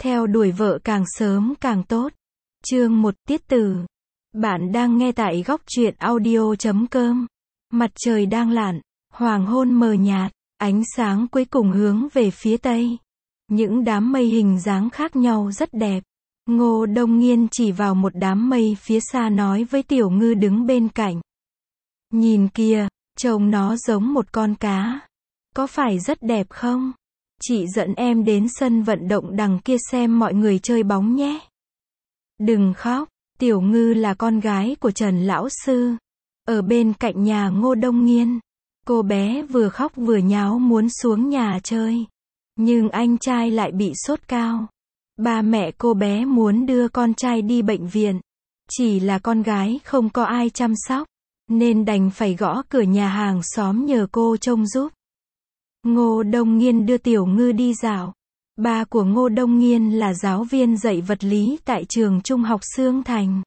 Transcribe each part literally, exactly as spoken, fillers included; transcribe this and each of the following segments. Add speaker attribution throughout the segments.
Speaker 1: Theo đuổi vợ càng sớm càng tốt. Chương một tiết tử. Bạn đang nghe tại góc truyện audio chấm com. Mặt trời đang lặn, hoàng hôn mờ nhạt, ánh sáng cuối cùng hướng về phía tây. Những đám mây hình dáng khác nhau rất đẹp. Ngô Đông Nghiên chỉ vào một đám mây phía xa nói với Tiểu Ngư đứng bên cạnh. Nhìn kìa, trông nó giống một con cá. Có phải rất đẹp không? Chị dẫn em đến sân vận động đằng kia xem mọi người chơi bóng nhé. Đừng khóc, Tiểu Ngư là con gái của Trần Lão Sư. Ở bên cạnh nhà Ngô Đông Nghiên. Cô bé vừa khóc vừa nháo muốn xuống nhà chơi. Nhưng anh trai lại bị sốt cao. Ba mẹ cô bé muốn đưa con trai đi bệnh viện. Chỉ là con gái không có ai chăm sóc. Nên đành phải gõ cửa nhà hàng xóm nhờ cô trông giúp. Ngô Đông Nghiên đưa Tiểu Ngư đi dạo. Ba của Ngô Đông Nghiên là giáo viên dạy vật lý tại trường trung học Sương Thành.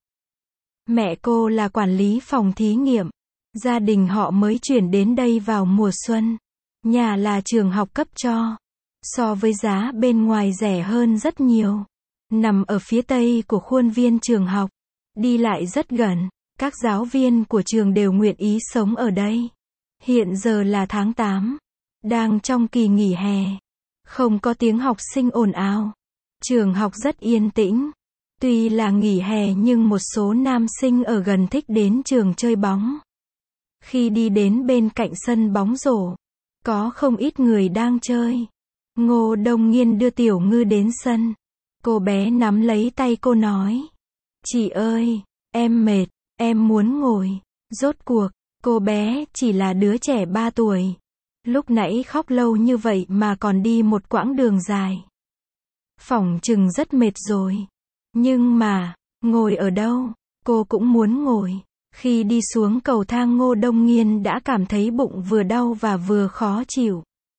Speaker 1: Mẹ cô là quản lý phòng thí nghiệm. Gia đình họ mới chuyển đến đây vào mùa xuân. Nhà là trường học cấp cho. So với giá bên ngoài rẻ hơn rất nhiều. Nằm ở phía tây của khuôn viên trường học. Đi lại rất gần. Các giáo viên của trường đều nguyện ý sống ở đây. Hiện giờ là tháng tám. Đang trong kỳ nghỉ hè. Không có tiếng học sinh ồn ào. Trường học rất yên tĩnh. Tuy là nghỉ hè nhưng một số nam sinh ở gần thích đến trường chơi bóng. Khi đi đến bên cạnh sân bóng rổ, có không ít người đang chơi. Ngô Đông Nghiên đưa Tiểu Ngư đến sân. Cô bé nắm lấy tay cô nói. Chị ơi, em mệt, em muốn ngồi. Rốt cuộc, cô bé chỉ là đứa trẻ ba tuổi. Lúc nãy khóc lâu như vậy mà còn đi một quãng đường dài. Phỏng chừng rất mệt rồi. Nhưng mà, ngồi ở đâu, cô cũng muốn ngồi. Khi đi xuống cầu thang Ngô Đông Nghiên đã cảm thấy bụng vừa đau và vừa khó chịu.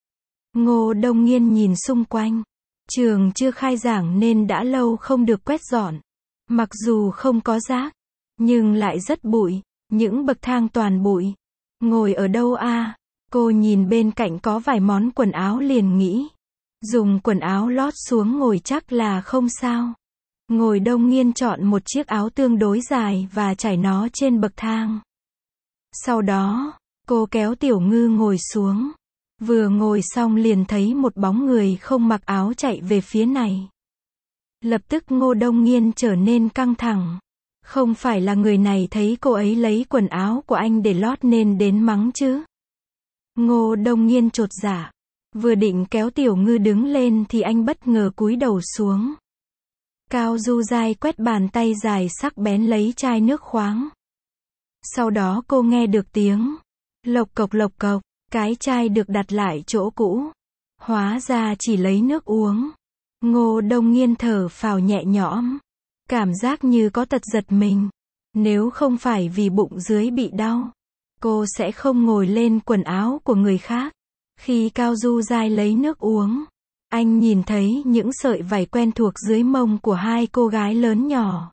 Speaker 1: Ngô Đông Nghiên nhìn xung quanh. Trường chưa khai giảng nên đã lâu không được quét dọn. Mặc dù không có rác, nhưng lại rất bụi. Những bậc thang toàn bụi. Ngồi ở đâu a? Cô nhìn bên cạnh có vài món quần áo liền nghĩ. Dùng quần áo lót xuống ngồi chắc là không sao. Ngồi Đông Nghiên chọn một chiếc áo tương đối dài và trải nó trên bậc thang. Sau đó, cô kéo Tiểu Ngư ngồi xuống. Vừa ngồi xong liền thấy một bóng người không mặc áo chạy về phía này. Lập tức Ngô Đông Nghiên trở nên căng thẳng. Không phải là người này thấy cô ấy lấy quần áo của anh để lót nên đến mắng chứ? Ngô Đông Nghiên chột dạ. Vừa định kéo Tiểu Ngư đứng lên thì anh bất ngờ cúi đầu xuống. Cao Du dai quét bàn tay dài sắc bén lấy chai nước khoáng. Sau đó cô nghe được tiếng lộc cộc lộc cộc, cái chai được đặt lại chỗ cũ. Hóa ra chỉ lấy nước uống. Ngô Đông Nghiên thở phào nhẹ nhõm. Cảm giác như có tật giật mình. Nếu không phải vì bụng dưới bị đau, cô sẽ không ngồi lên quần áo của người khác. Khi Cao Du dai lấy nước uống, anh nhìn thấy những sợi vải quen thuộc dưới mông của hai cô gái lớn nhỏ.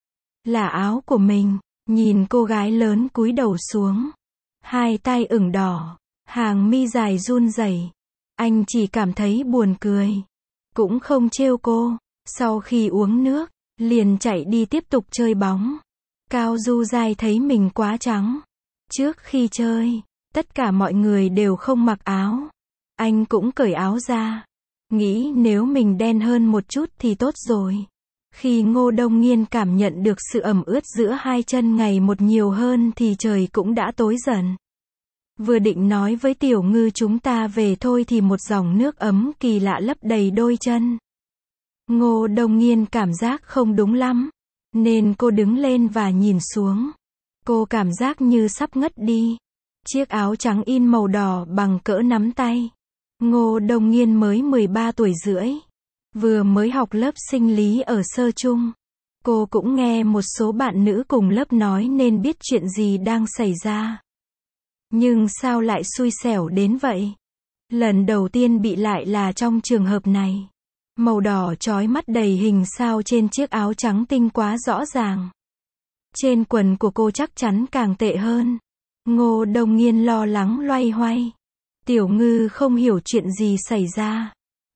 Speaker 1: Là áo của mình. Nhìn cô gái lớn cúi đầu xuống. Hai tay ửng đỏ. Hàng mi dài run rẩy. Anh chỉ cảm thấy buồn cười. Cũng không trêu cô. Sau khi uống nước, liền chạy đi tiếp tục chơi bóng. Cao Du dai thấy mình quá trắng. Trước khi chơi, tất cả mọi người đều không mặc áo. Anh cũng cởi áo ra. Nghĩ nếu mình đen hơn một chút thì tốt rồi. Khi Ngô Đông Nghiên cảm nhận được sự ẩm ướt giữa hai chân ngày một nhiều hơn thì trời cũng đã tối dần. Vừa định nói với Tiểu Ngư chúng ta về thôi thì một dòng nước ấm kỳ lạ lấp đầy đôi chân. Ngô Đông Nghiên cảm giác không đúng lắm. Nên cô đứng lên và nhìn xuống. Cô cảm giác như sắp ngất đi. Chiếc áo trắng in màu đỏ bằng cỡ nắm tay. Ngô Đông Nghiên mới mười ba tuổi rưỡi. Vừa mới học lớp sinh lý ở sơ trung. Cô cũng nghe một số bạn nữ cùng lớp nói nên biết chuyện gì đang xảy ra. Nhưng sao lại xui xẻo đến vậy? Lần đầu tiên bị lại là trong trường hợp này. Màu đỏ chói mắt đầy hình sao trên chiếc áo trắng tinh quá rõ ràng. Trên quần của cô chắc chắn càng tệ hơn. Ngô Đông Nghiên lo lắng loay hoay. Tiểu Ngư không hiểu chuyện gì xảy ra.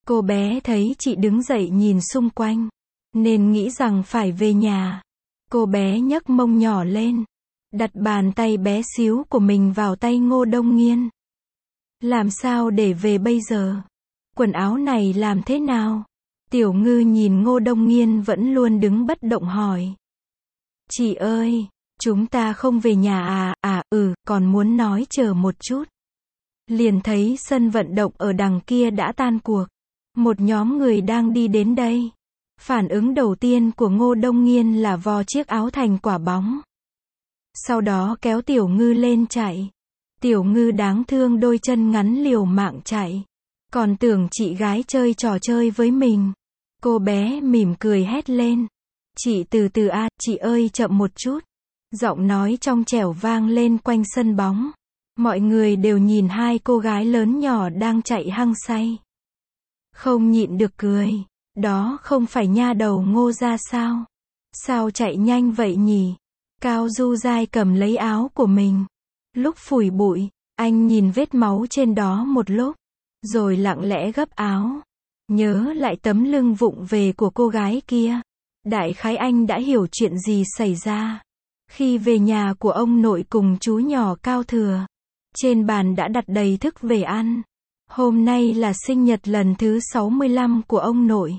Speaker 1: Cô bé thấy chị đứng dậy nhìn xung quanh, nên nghĩ rằng phải về nhà. Cô bé nhấc mông nhỏ lên, đặt bàn tay bé xíu của mình vào tay Ngô Đông Nghiên. Làm sao để về bây giờ? Quần áo này làm thế nào? Tiểu Ngư nhìn Ngô Đông Nghiên vẫn luôn đứng bất động hỏi. Chị ơi, chúng ta không về nhà à? À, ừ, còn muốn nói chờ một chút. Liền thấy sân vận động ở đằng kia đã tan cuộc. Một nhóm người đang đi đến đây. Phản ứng đầu tiên của Ngô Đông Nghiên là vò chiếc áo thành quả bóng. Sau đó kéo Tiểu Ngư lên chạy. Tiểu Ngư đáng thương đôi chân ngắn liều mạng chạy. Còn tưởng chị gái chơi trò chơi với mình. Cô bé mỉm cười hét lên. Chị từ từ a, à, chị ơi chậm một chút. Giọng nói trong trẻo vang lên quanh sân bóng. Mọi người đều nhìn hai cô gái lớn nhỏ đang chạy hăng say. Không nhịn được cười. Đó không phải nha đầu Ngô ra sao? Sao chạy nhanh vậy nhỉ? Cao Du Giai cầm lấy áo của mình. Lúc phủi bụi, anh nhìn vết máu trên đó một lúc. Rồi lặng lẽ gấp áo. Nhớ lại tấm lưng vụng về của cô gái kia. Đại khái anh đã hiểu chuyện gì xảy ra. Khi về nhà của ông nội cùng chú nhỏ Cao Thừa. Trên bàn đã đặt đầy thức về ăn. Hôm nay là sinh nhật lần thứ sáu mươi lăm của ông nội.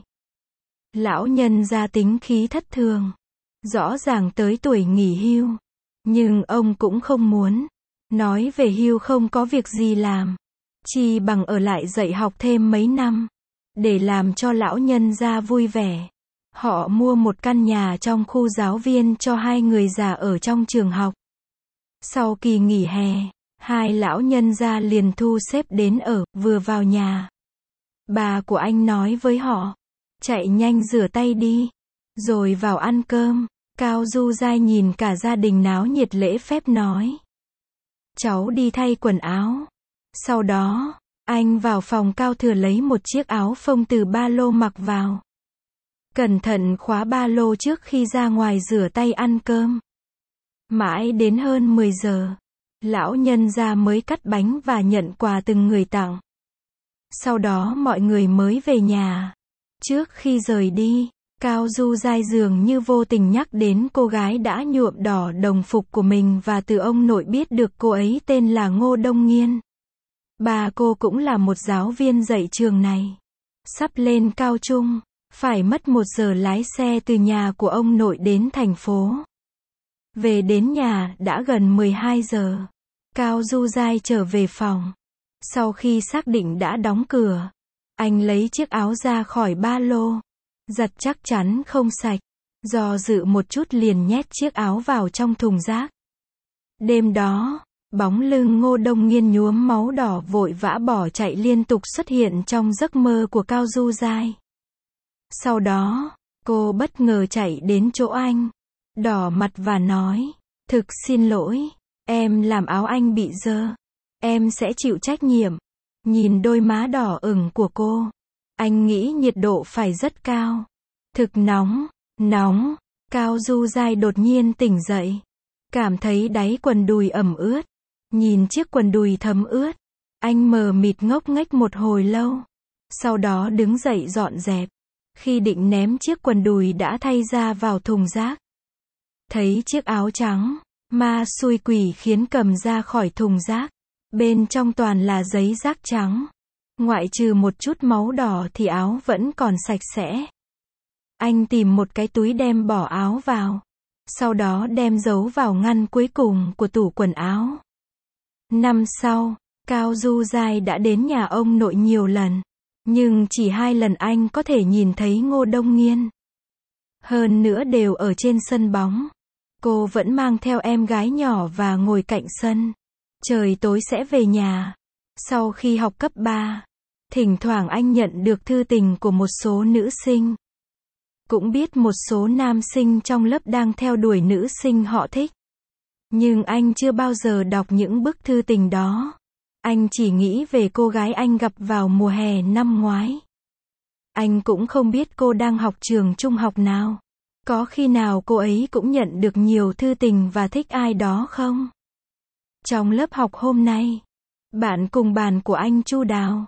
Speaker 1: Lão nhân gia tính khí thất thường. Rõ ràng tới tuổi nghỉ hưu. Nhưng ông cũng không muốn. Nói về hưu không có việc gì làm. Chi bằng ở lại dạy học thêm mấy năm. Để làm cho lão nhân gia vui vẻ. Họ mua một căn nhà trong khu giáo viên cho hai người già ở trong trường học. Sau kỳ nghỉ hè, hai lão nhân gia liền thu xếp đến ở, vừa vào nhà. Bà của anh nói với họ, chạy nhanh rửa tay đi, rồi vào ăn cơm. Cao Du Giai nhìn cả gia đình náo nhiệt lễ phép nói. Cháu đi thay quần áo. Sau đó, anh vào phòng Cao Thừa lấy một chiếc áo phông từ ba lô mặc vào. Cẩn thận khóa ba lô trước khi ra ngoài rửa tay ăn cơm. Mãi đến hơn mười giờ, lão nhân gia mới cắt bánh và nhận quà từng người tặng. Sau đó mọi người mới về nhà. Trước khi rời đi, Cao Du Giai dường như vô tình nhắc đến cô gái đã nhuộm đỏ đồng phục của mình và từ ông nội biết được cô ấy tên là Ngô Đông Nghiên. Bà cô cũng là một giáo viên dạy trường này. Sắp lên cao trung, phải mất một giờ lái xe từ nhà của ông nội đến thành phố. Về đến nhà đã gần mười hai giờ. Cao Du Giai trở về phòng. Sau khi xác định đã đóng cửa, anh lấy chiếc áo ra khỏi ba lô. Giặt chắc chắn không sạch. Do dự một chút liền nhét chiếc áo vào trong thùng rác. Đêm đó, bóng lưng Ngô Đông Nghiên nhuốm máu đỏ vội vã bỏ chạy liên tục xuất hiện trong giấc mơ của Cao Du Giai. Sau đó, cô bất ngờ chạy đến chỗ anh, đỏ mặt và nói, thực xin lỗi, em làm áo anh bị dơ. Em sẽ chịu trách nhiệm. Nhìn đôi má đỏ ửng của cô, anh nghĩ nhiệt độ phải rất cao. Thực nóng, nóng. Cao Du Giai đột nhiên tỉnh dậy. Cảm thấy đáy quần đùi ẩm ướt. Nhìn chiếc quần đùi thấm ướt. Anh mờ mịt ngốc nghếch một hồi lâu. Sau đó đứng dậy dọn dẹp. Khi định ném chiếc quần đùi đã thay ra vào thùng rác. Thấy chiếc áo trắng, ma xui quỷ khiến cầm ra khỏi thùng rác. Bên trong toàn là giấy rác trắng. Ngoại trừ một chút máu đỏ thì áo vẫn còn sạch sẽ. Anh tìm một cái túi đem bỏ áo vào. Sau đó đem giấu vào ngăn cuối cùng của tủ quần áo. Năm sau, Cao Du Giai đã đến nhà ông nội nhiều lần. Nhưng chỉ hai lần anh có thể nhìn thấy Ngô Đông Nghiên. Hơn nữa đều ở trên sân bóng. Cô vẫn mang theo em gái nhỏ và ngồi cạnh sân. Trời tối sẽ về nhà. Sau khi học cấp ba, thỉnh thoảng anh nhận được thư tình của một số nữ sinh. Cũng biết một số nam sinh trong lớp đang theo đuổi nữ sinh họ thích. Nhưng anh chưa bao giờ đọc những bức thư tình đó. Anh chỉ nghĩ về cô gái anh gặp vào mùa hè năm ngoái. Anh cũng không biết cô đang học trường trung học nào. Có khi nào cô ấy cũng nhận được nhiều thư tình và thích ai đó không? Trong lớp học hôm nay, bạn cùng bàn của anh Chu Đào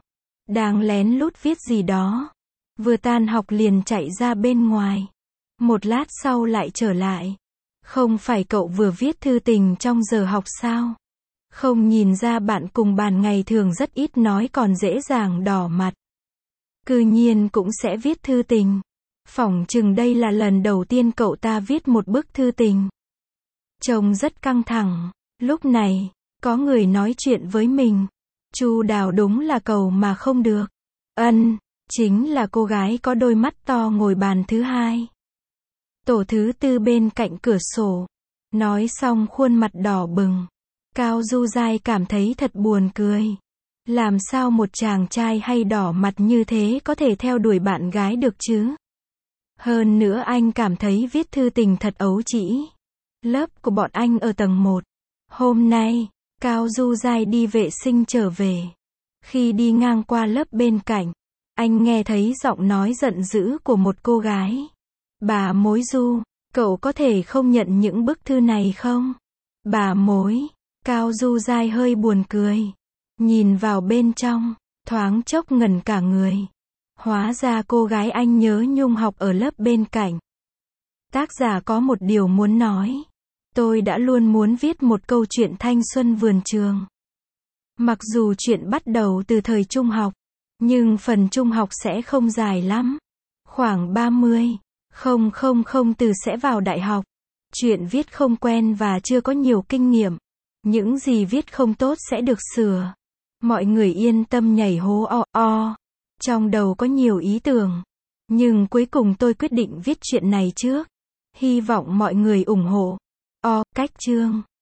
Speaker 1: đang lén lút viết gì đó. Vừa tan học liền chạy ra bên ngoài. Một lát sau lại trở lại. Không phải cậu vừa viết thư tình trong giờ học sao? Không nhìn ra bạn cùng bàn ngày thường rất ít nói còn dễ dàng đỏ mặt. Cư nhiên cũng sẽ viết thư tình. Phỏng chừng đây là lần đầu tiên cậu ta viết một bức thư tình. Trông rất căng thẳng. Lúc này, có người nói chuyện với mình. Chu Đào đúng là cầu mà không được. Ân, chính là cô gái có đôi mắt to ngồi bàn thứ hai. Tổ thứ tư bên cạnh cửa sổ. Nói xong khuôn mặt đỏ bừng. Cao Du Giai cảm thấy thật buồn cười. Làm sao một chàng trai hay đỏ mặt như thế có thể theo đuổi bạn gái được chứ? Hơn nữa anh cảm thấy viết thư tình thật ấu trĩ. Lớp của bọn anh ở tầng một. Hôm nay, Cao Du Giai đi vệ sinh trở về. Khi đi ngang qua lớp bên cạnh, anh nghe thấy giọng nói giận dữ của một cô gái. Bà Mối Du, cậu có thể không nhận những bức thư này không? Bà Mối, Cao Du Giai hơi buồn cười. Nhìn vào bên trong, thoáng chốc ngẩn cả người. Hóa ra cô gái anh nhớ nhung học ở lớp bên cạnh. Tác giả có một điều muốn nói. Tôi đã luôn muốn viết một câu chuyện thanh xuân vườn trường. Mặc dù chuyện bắt đầu từ thời trung học, nhưng phần trung học sẽ không dài lắm. Khoảng ba mươi, không không không từ sẽ vào đại học. Chuyện viết không quen và chưa có nhiều kinh nghiệm. Những gì viết không tốt sẽ được sửa. Mọi người yên tâm nhảy hố o o. Trong đầu có nhiều ý tưởng. Nhưng cuối cùng tôi quyết định viết chuyện này trước. Hy vọng mọi người ủng hộ. O, cách chương.